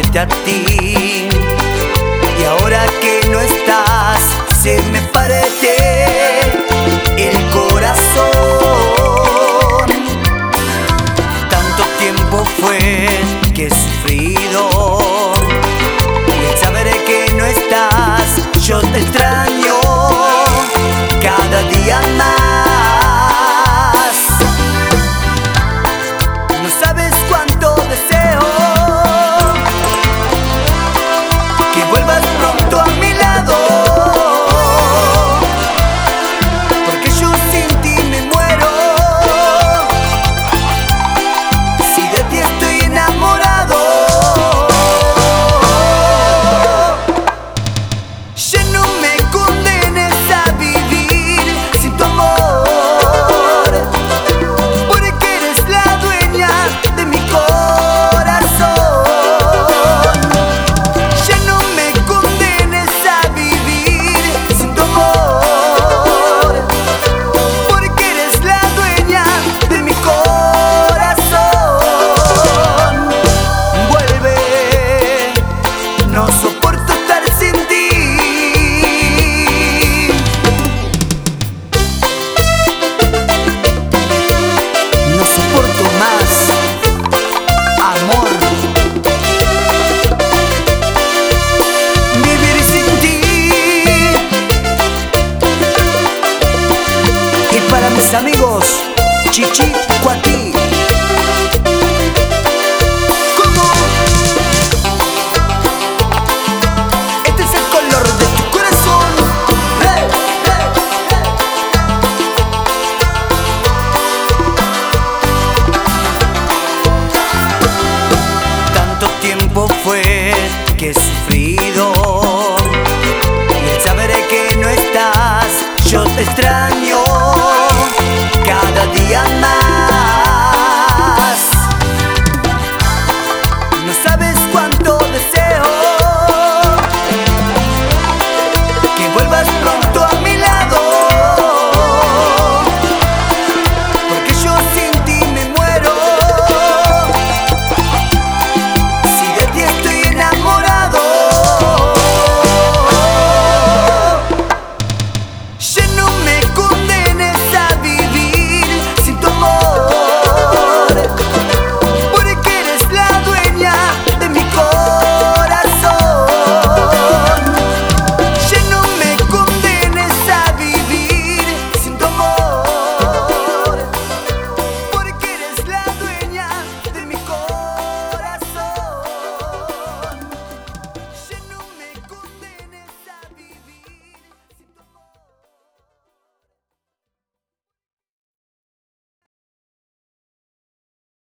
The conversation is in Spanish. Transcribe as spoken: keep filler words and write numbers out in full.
amarte a ti. Y ahora que no estás, se me parte el corazón. Tanto tiempo fue que he sufrido, y el saber que no estás, yo te extraño cada día más. No sabes cuánto deseo que vuelvas pronto a mi lado, porque yo sin ti me muero. Si de ti estoy enamorado, ya no me condenes a vivir sin tu amor, porque eres la dueña de mi corazón. Ya no me condenes a vivir sin tu amor, porque eres la dueña de mi corazón. Vuelve, no soporto estar sin ti. No soporto más, amor, vivir sin ti. Y para mis amigos, Chichi